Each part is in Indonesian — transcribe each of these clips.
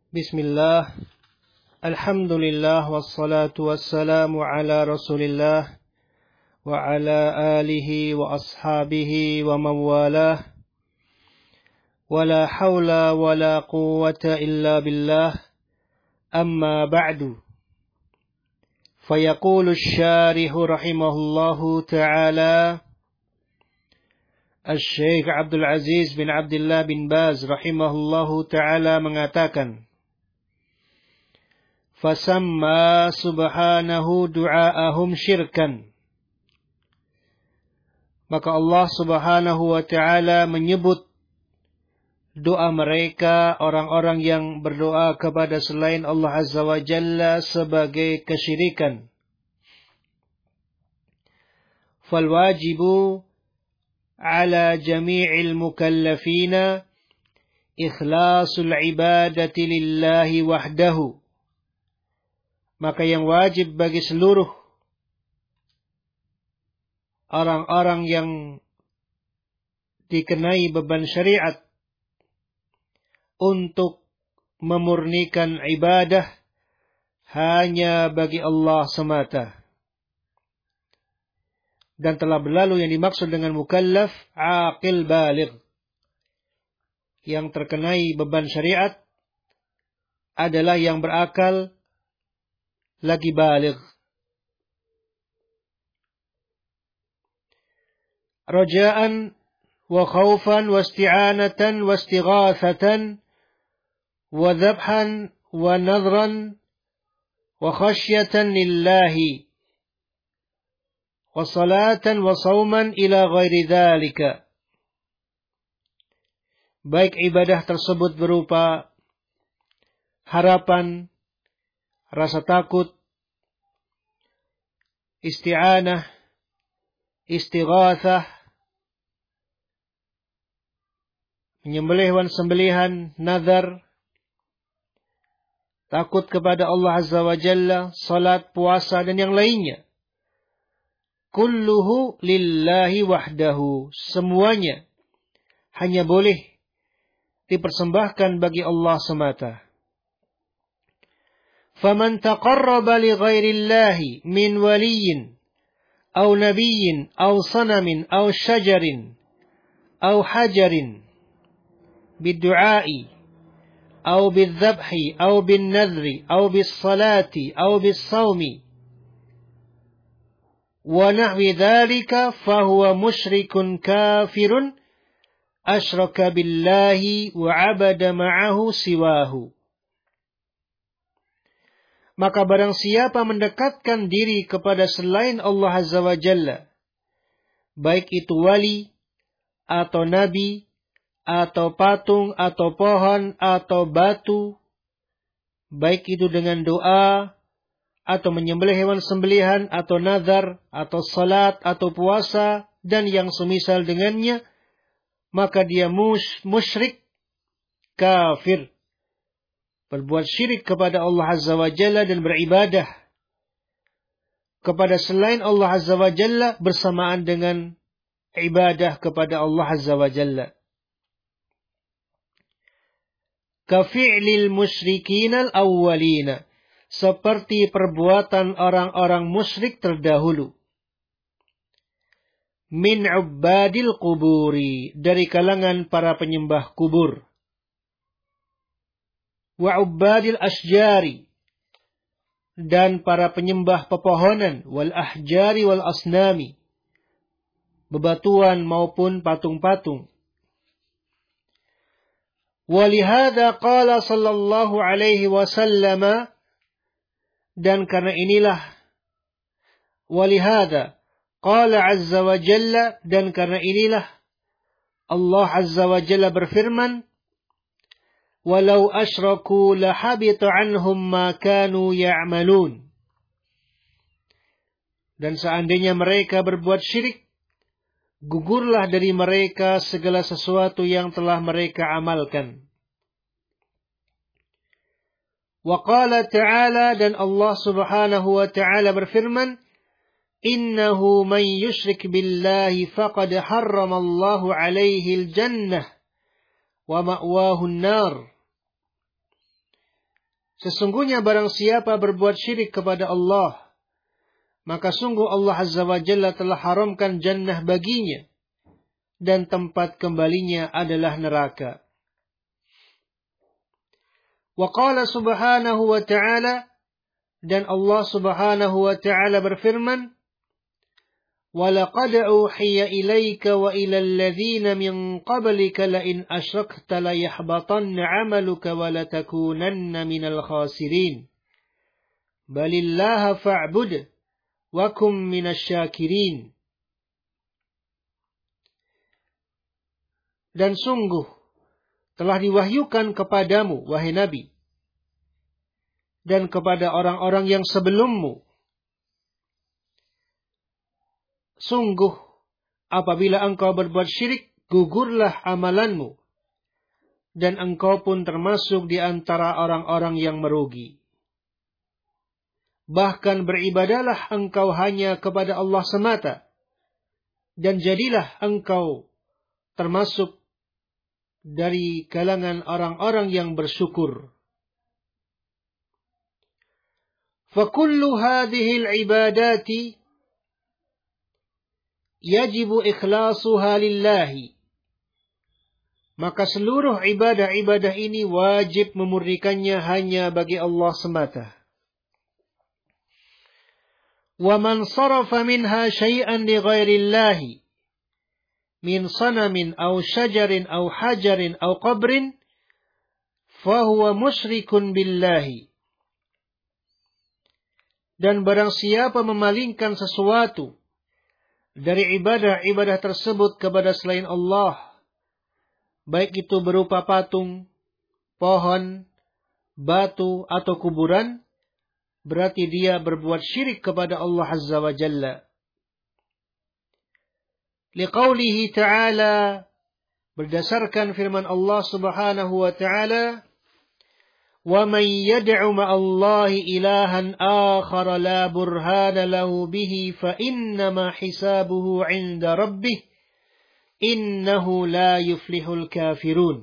Bismillah, alhamdulillah, wassalatu wassalamu ala rasulillah, wa ala alihi wa ashabihi wa mawalah, wa la hawla wa la quwwata illa billah, amma ba'du. Fayaqulu syarihu rahimahullahu ta'ala, Al-Syeikh Abdul Aziz bin Abdullah bin Baz rahimahullahu ta'ala mengatakan, Fasamma subhanahu du'aahum syirkan. Maka Allah subhanahu wa ta'ala menyebut doa mereka, orang-orang yang berdoa kepada selain Allah azza wa jalla, sebagai kesyirikan. Falwajibu ala jami'il mukallafina ikhlasul ibadati lillahi wahdahu. Maka yang wajib bagi seluruh orang-orang yang dikenai beban syariat untuk memurnikan ibadah hanya bagi Allah semata. Dan telah berlalu yang dimaksud dengan mukallaf, aqil baligh. Yang terkenai beban syariat adalah yang berakal lagi baligh. Raja'an wa khawfan wa isti'anatan wa istighathatan wa dhabhan wa nadhran wa khasyatan lillahi wa salatan wa sawman ila ghairi dhalika. Baik ibadah tersebut berupa harapan, rasa takut, isti'anah, istighathah, menyembelih sembelihan, nazar, takut kepada Allah azza wa jalla, salat, puasa, dan yang lainnya. Kulluhu lillahi wahdahu. Semuanya hanya boleh dipersembahkan bagi Allah semata. فَمَنْ تَقَرَّبَ لِغَيْرِ اللَّهِ مِنْ وَلِيٍّ أَوْ نَبِيٍّ أَوْ صَنَمٍ أَوْ شَجَرٍ أَوْ حَجَرٍ بِالدُّعَاءِ أَوْ بِالذَّبْحِ أَوْ بِالنَّذْرِ أَوْ بِالصَّلَاةِ أَوْ بِالصَّوْمِ وَنَحْوِ ذَلِكَ فَهُوَ مُشْرِكٌ كَافِرٌ أَشْرَكَ بِاللَّهِ وَعَبَدَ مَعَهُ سِوَاهُ. Maka barang siapa mendekatkan diri kepada selain Allah azza wa jalla, baik itu wali, atau nabi, atau patung, atau pohon, atau batu, baik itu dengan doa, atau menyembelih hewan sembelihan, atau nazar, atau salat, atau puasa, dan yang semisal dengannya, maka dia musyrik, kafir, berbuat syirik kepada Allah azza wa jalla dan beribadah kepada selain Allah azza wa jalla bersamaan dengan ibadah kepada Allah azza wa jalla. Kafi'lil musyrikin al-awwalina, seperti perbuatan orang-orang musyrik terdahulu. Min ubbadil quburi, dari kalangan para penyembah kubur. Wa ubbadil asjari, dan para penyembah pepohonan, wal ahjari wal asnami, bebatuan maupun patung-patung. Walihada qala sallallahu alaihi wasallam, dan karena inilah, walihada qala azza wa jalla, dan karena inilah Allah azza wa jalla berfirman, walau asyraku lahabita anhum ma kanu ya'malun. Dan seandainya mereka berbuat syirik, gugurlah dari mereka segala sesuatu yang telah mereka amalkan. Wa qala ta'ala, dan Allah subhanahu wa ta'ala berfirman, innahu man yushrik billahi faqad harramallahu alaihi al-jannah wa ma'wahu an-nar. Sesungguhnya barang siapa berbuat syirik kepada Allah, maka sungguh Allah Azza wa Jalla telah haramkan jannah baginya, dan tempat kembalinya adalah neraka. Wa qala subhanahu wa ta'ala, dan Allah subhanahu wa ta'ala berfirman, وَلَقَدْ أُوحِيَ إِلَيْكَ وَإِلَى الَّذِينَ مِنْ قَبْلِكَ لَئِنْ أَشْرَكْتَ لَيَحْبَطَنَّ عَمَلُكَ وَلَتَكُونَنَّ مِنَ الْخَاسِرِينَ بَلِ اللَّهَ فَاعْبُدْ وَكُنْ مِنَ الشَّاكِرِينَ. Dan sungguh telah diwahyukan kepadamu, wahai Nabi, dan kepada orang-orang yang sebelummu, sungguh apabila engkau berbuat syirik, gugurlah amalanmu, dan engkau pun termasuk di antara orang-orang yang merugi. Bahkan beribadahlah engkau hanya kepada Allah semata, dan jadilah engkau termasuk dari kalangan orang-orang yang bersyukur. فَكُلُّ هَذِهِ الْعِبَادَاتِ yajibu ikhlasuha lillahi. Maka seluruh ibadah-ibadah ini wajib memurnikannya hanya bagi Allah semata. Wa man sarafa minha syai'an li ghairillahi min sanamin aw syajarin aw hajarin aw qabrin fahuwa musyrikun billahi. Dan barang siapa memalingkan sesuatu dari ibadah-ibadah tersebut kepada selain Allah, baik itu berupa patung, pohon, batu, atau kuburan, berarti dia berbuat syirik kepada Allah Azza wa Jalla. Liqaulihi ta'ala, berdasarkan firman Allah Subhanahu wa ta'ala, وَمَنْ يَدْعُ مَعَ اللَّهِ إِلَهًا آخَرَ لَا بُرْهَانَ لَهُ بِهِ فَإِنَّمَا حِسَابُهُ عِنْدَ رَبِّهِ إِنَّهُ لَا يُفْلِحُ الْكَافِرُونَ.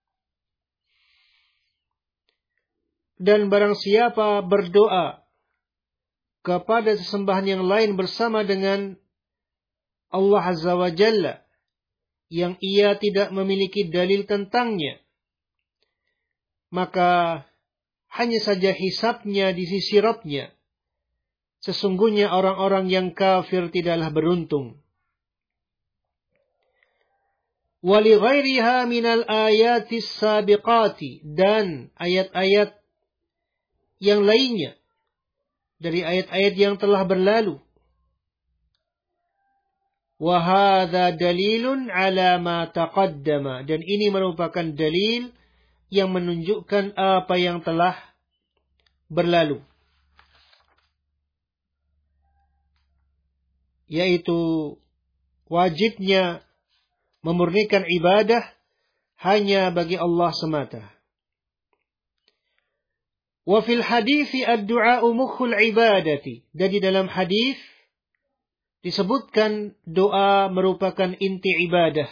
Dan barang siapa berdoa kepada sesembahan yang lain bersama dengan Allah Azza wa Jalla, yang ia tidak memiliki dalil tentangnya, maka hanya saja hisabnya di sisi Rabb-Nya. Sesungguhnya orang-orang yang kafir tidaklah beruntung. Wali ghairiha minal ayatis sabiqati, dan ayat-ayat yang lainnya dari ayat-ayat yang telah berlalu. Wa hadza dalilun ala ma taqaddama, dan ini merupakan dalil yang menunjukkan apa yang telah berlalu, yaitu wajibnya memurnikan ibadah hanya bagi Allah semata. Wa fil hadithi ad-du'a'u mukhul ibadati, dan di dalam hadis disebutkan doa merupakan inti ibadah.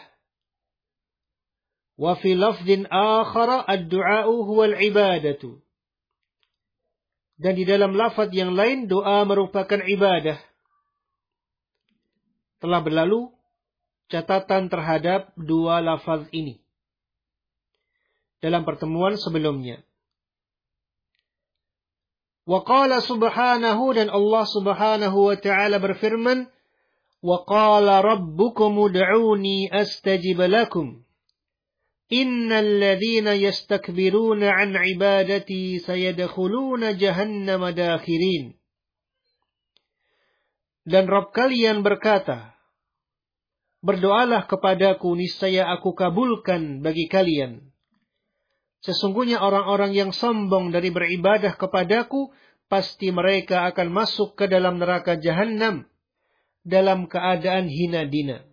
Wa fi lafdhin akhara ad-du'a'u huwal ibadatu, dan di dalam lafaz yang lain doa merupakan ibadah. Telah berlalu catatan terhadap dua lafaz ini dalam pertemuan sebelumnya. Wa qala subhanahu, dan Allah Subhanahu wa ta'ala berfirman, wa qala rabbukum ud'uni astajib lakum innal ladzina yastakbiruna an ibadati sayadkhuluna jahannama dakhirin. Dan Rabb kalian berkata, berdoalah kepadaku, niscaya aku kabulkan bagi kalian. Sesungguhnya orang-orang yang sombong dari beribadah kepadaku, pasti mereka akan masuk ke dalam neraka Jahannam dalam keadaan hina dina.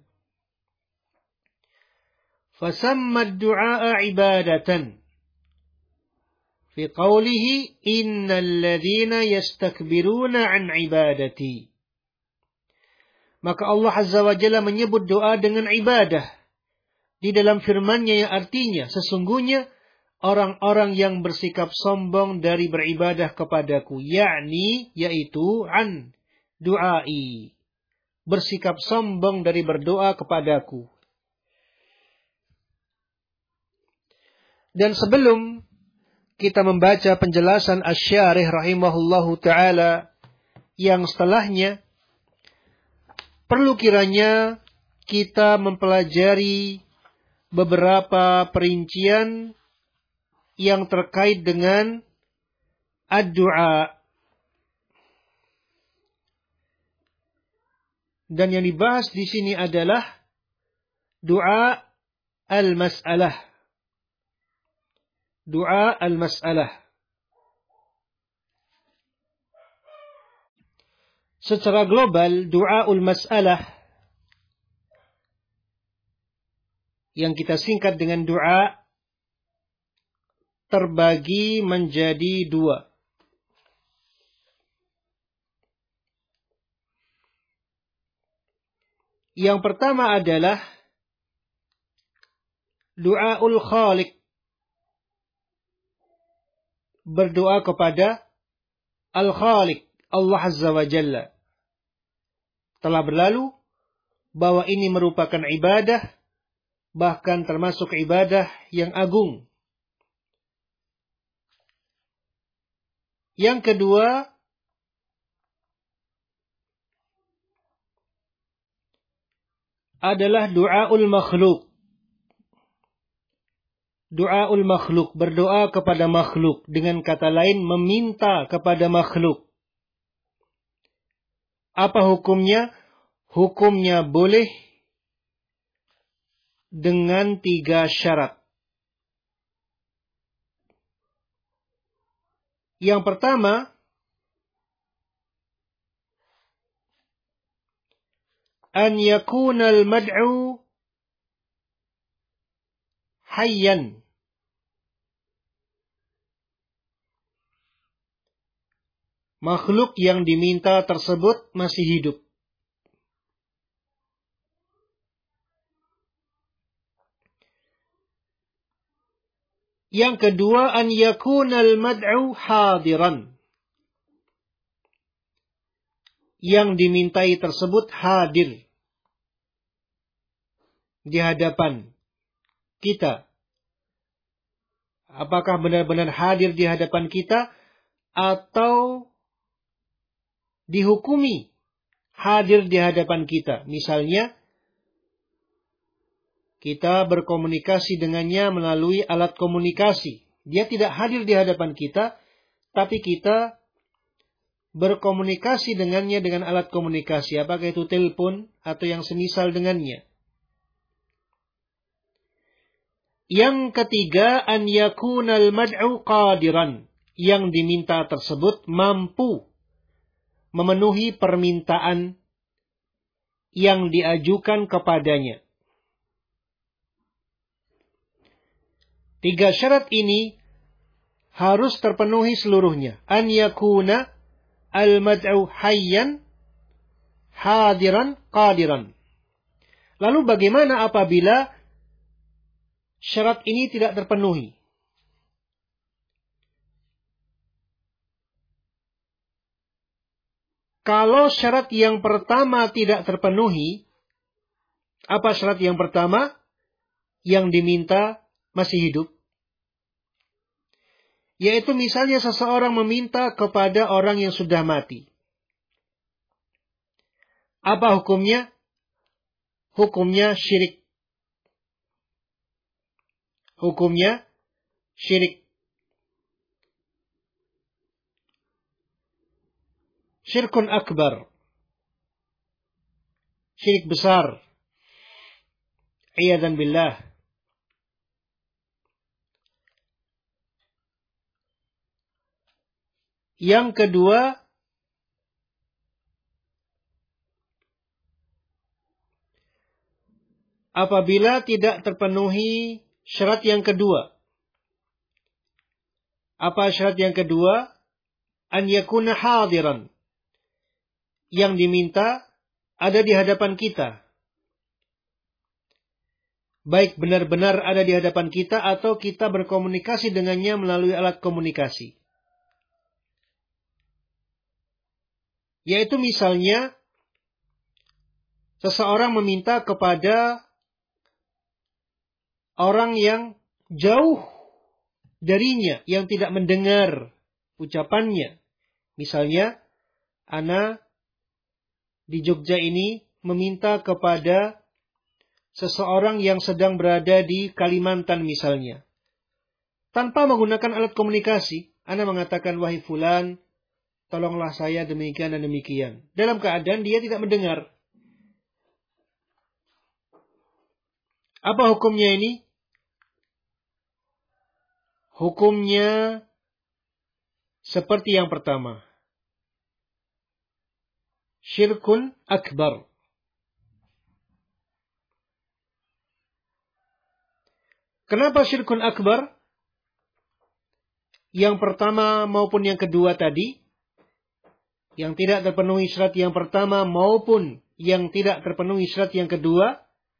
Fasamma ad-du'a ibadatan fi qawlihi innal ladzina yastakbiruna an ibadati. Maka Allah Azza wa Jalla menyebut doa dengan ibadah di dalam firman-Nya yang artinya, sesungguhnya orang-orang yang bersikap sombong dari beribadah kepadaku, yaitu an du'ai, bersikap sombong dari berdoa kepadaku. Dan sebelum kita membaca penjelasan Asy-Syarih rahimahullahu ta'ala yang setelahnya, perlu kiranya kita mempelajari beberapa perincian yang terkait dengan ad-du'a. Dan yang dibahas di sini adalah doa al-mas'alah. Doa al-mas'alah. Secara global, doa al-mas'alah yang kita singkat dengan doa terbagi menjadi dua. Yang pertama adalah doaul khaliq, berdoa kepada al-khaliq, Allah Azza wa Jalla. Telah berlalu bahwa ini merupakan ibadah, bahkan termasuk ibadah yang agung. Yang kedua adalah doaul makhluk. Doaul makhluk, berdoa kepada makhluk. Dengan kata lain, meminta kepada makhluk. Apa hukumnya? Hukumnya boleh dengan 3 syarat. Yang pertama, an yakunal mad'u hayyan. Makhluk yang diminta tersebut masih hidup. Yang kedua, an yakunal mad'u hadiran. Yang dimintai tersebut hadir di hadapan kita. Apakah benar-benar hadir di hadapan kita atau dihukumi hadir di hadapan kita? Misalnya, kita berkomunikasi dengannya melalui alat komunikasi. Dia tidak hadir di hadapan kita, tapi kita berkomunikasi dengannya dengan alat komunikasi. Apakah itu telepon atau yang semisal dengannya? Yang ketiga, an yakunal mad'u qadiran. Yang diminta tersebut mampu memenuhi permintaan yang diajukan kepadanya. 3 syarat ini harus terpenuhi seluruhnya. An yakuna al-mad'u hayyan, hadiran, qadiran. Lalu bagaimana apabila syarat ini tidak terpenuhi? Kalau syarat yang pertama tidak terpenuhi, apa syarat yang pertama? Yang diminta masih hidup. Yaitu misalnya seseorang meminta kepada orang yang sudah mati. Apa hukumnya? Hukumnya syirik. Hukumnya syirik. Syirkun akbar. Syirik besar. Iyadzan billah. Yang kedua, apabila tidak terpenuhi syarat yang kedua. Apa syarat yang kedua? An yakuna hadiran. Yang diminta ada di hadapan kita. baik benar-benar ada di hadapan kita atau kita berkomunikasi dengannya melalui alat komunikasi. Yaitu misalnya seseorang meminta kepada orang yang jauh darinya, yang tidak mendengar ucapannya. Misalnya, ana di Jogja ini meminta kepada seseorang yang sedang berada di Kalimantan misalnya. Tanpa menggunakan alat komunikasi, ana mengatakan, wahai fulan, tolonglah saya demikian dan demikian. Dalam keadaan dia tidak mendengar. Apa hukumnya ini? Hukumnya seperti yang pertama. Syirkun akbar. Kenapa syirkun akbar? Yang pertama maupun yang kedua tadi, yang tidak terpenuhi syarat yang pertama maupun yang tidak terpenuhi syarat yang kedua,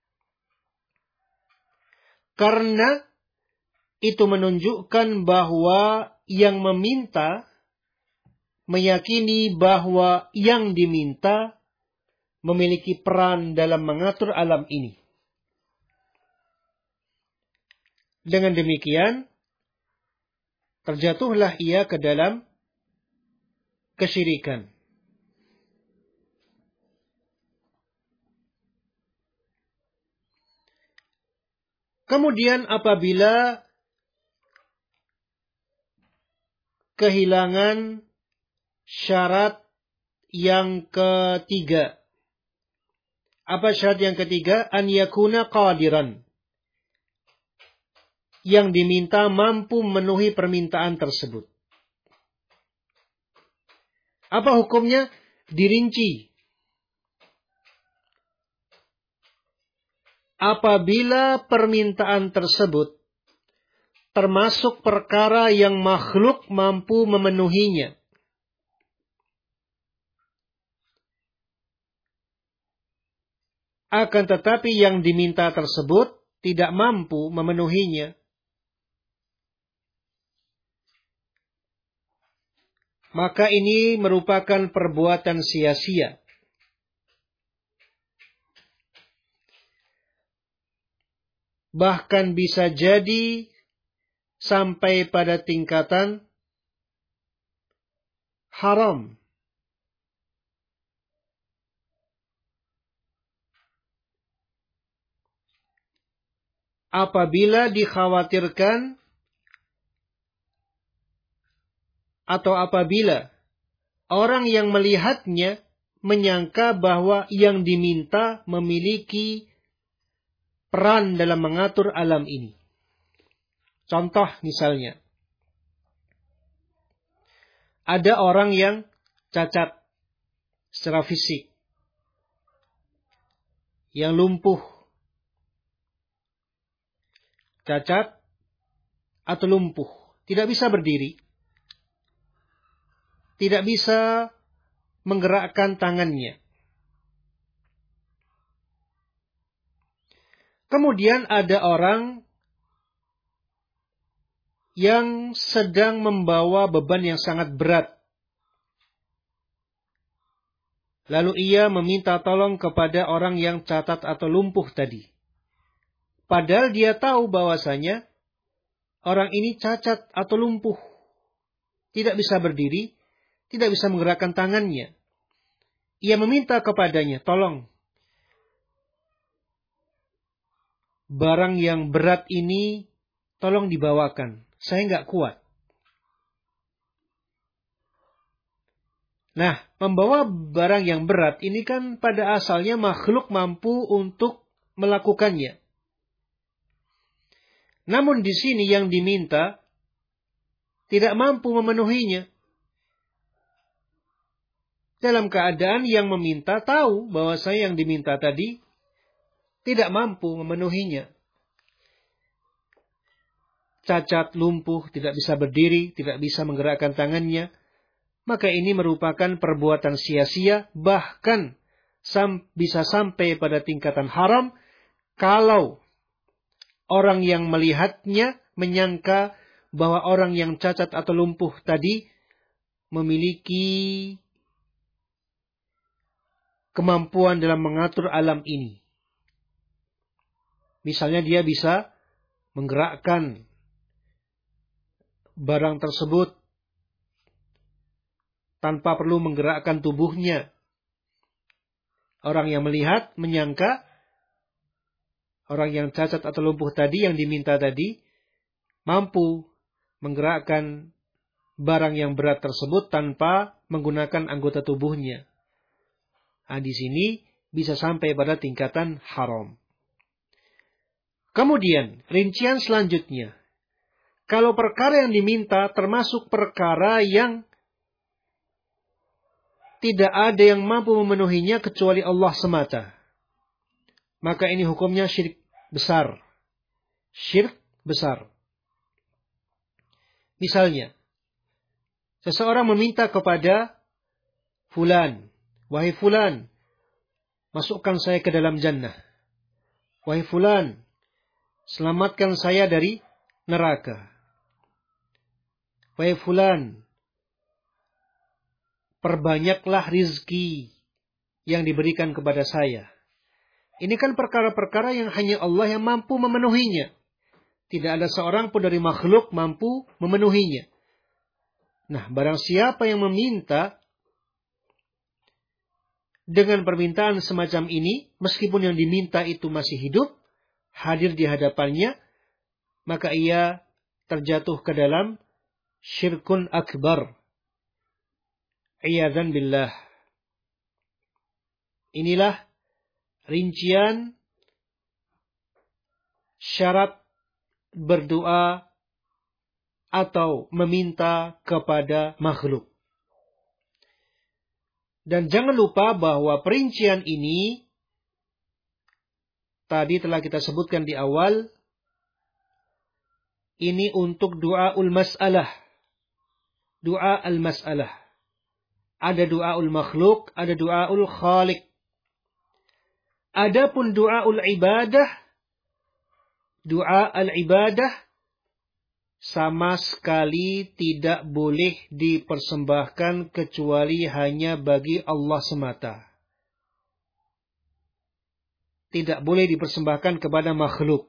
karena itu menunjukkan bahwa yang meminta meyakini bahwa yang diminta memiliki peran dalam mengatur alam ini. Dengan demikian, terjatuhlah ia ke dalam kesyirikan. Kemudian apabila kehilangan syarat yang ketiga. Apa syarat yang ketiga? An yakuna qadiran. Yang diminta mampu memenuhi permintaan tersebut. Apa hukumnya? Dirinci. Apabila permintaan tersebut termasuk perkara yang makhluk mampu memenuhinya. Akan tetapi yang diminta tersebut tidak mampu memenuhinya. Maka ini merupakan perbuatan sia-sia. Bahkan bisa jadi sampai pada tingkatan haram. Apabila dikhawatirkan atau apabila orang yang melihatnya menyangka bahwa yang diminta memiliki peran dalam mengatur alam ini. Contoh misalnya, ada orang yang cacat secara fisik, yang lumpuh, cacat atau lumpuh, tidak bisa berdiri, tidak bisa menggerakkan tangannya. Kemudian ada orang yang sedang membawa beban yang sangat berat. Lalu ia meminta tolong kepada orang yang cacat atau lumpuh tadi. Padahal dia tahu bahwasanya orang ini cacat atau lumpuh. Tidak bisa berdiri, tidak bisa menggerakkan tangannya. Ia meminta kepadanya, tolong. Barang yang berat ini tolong dibawakan. Saya nggak kuat. Nah, membawa barang yang berat ini kan pada asalnya makhluk mampu untuk melakukannya. Namun di sini yang diminta tidak mampu memenuhinya. Dalam keadaan yang meminta tahu bahwa saya yang diminta tadi tidak mampu memenuhinya. Cacat, lumpuh, tidak bisa berdiri, tidak bisa menggerakkan tangannya. Maka ini merupakan perbuatan sia-sia, bahkan bisa sampai pada tingkatan haram kalau orang yang melihatnya menyangka bahwa orang yang cacat atau lumpuh tadi memiliki kemampuan dalam mengatur alam ini. Misalnya dia bisa menggerakkan barang tersebut tanpa perlu menggerakkan tubuhnya. Orang yang melihat menyangka orang yang cacat atau lumpuh tadi yang diminta tadi mampu menggerakkan barang yang berat tersebut tanpa menggunakan anggota tubuhnya. Nah, di sini bisa sampai pada tingkatan haram. Kemudian, rincian selanjutnya. Kalau perkara yang diminta termasuk perkara yang tidak ada yang mampu memenuhinya kecuali Allah semata, maka ini hukumnya syirik besar. Syirik besar. Misalnya, seseorang meminta kepada fulan, wahai fulan, masukkan saya ke dalam jannah. Wahai fulan, selamatkan saya dari neraka. Wahai fulan, perbanyaklah rizki yang diberikan kepada saya. Ini kan perkara-perkara yang hanya Allah yang mampu memenuhinya. Tidak ada seorang pun dari makhluk mampu memenuhinya. Nah, barang siapa yang meminta dengan permintaan semacam ini, meskipun yang diminta itu masih hidup, hadir di hadapannya, maka ia terjatuh ke dalam syirkun akbar. Iyadzan billah. Inilah rincian syarat berdoa atau meminta kepada makhluk. Dan jangan lupa bahwa perincian ini tadi telah kita sebutkan di awal, ini untuk doaul mas'alah. Doa al-mas'alah. Ada doaul makhluk, ada doaul khaliq. Adapun doaul ibadah, doa al-ibadah sama sekali tidak boleh dipersembahkan kecuali hanya bagi Allah semata. Tidak boleh dipersembahkan kepada makhluk.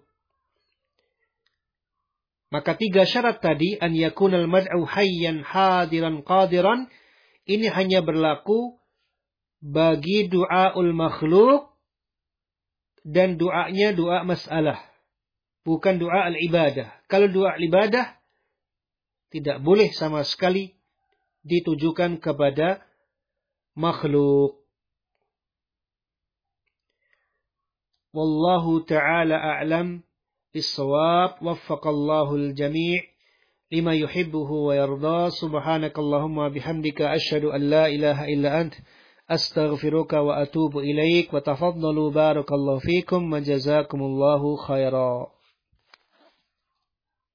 Maka 3 syarat tadi, an yakunal mad'u hayyan hadiran qadiran, ini hanya berlaku bagi doaul makhluk dan doanya doa masalah. Bukan doa al-ibadah. Kalau doa al-ibadah tidak boleh sama sekali ditujukan kepada makhluk. Wallahu ta'ala a'lam bis-shawab. Waffaqallahu al-jami' lima yuhibbuhu wa yarda. Subhanakallahumma bihamdika asyhadu an la ilaha illa ant astaghfiruka wa atubu ilaik wa tafaddalu barakallahu fikum wa jazakumullahu khaira.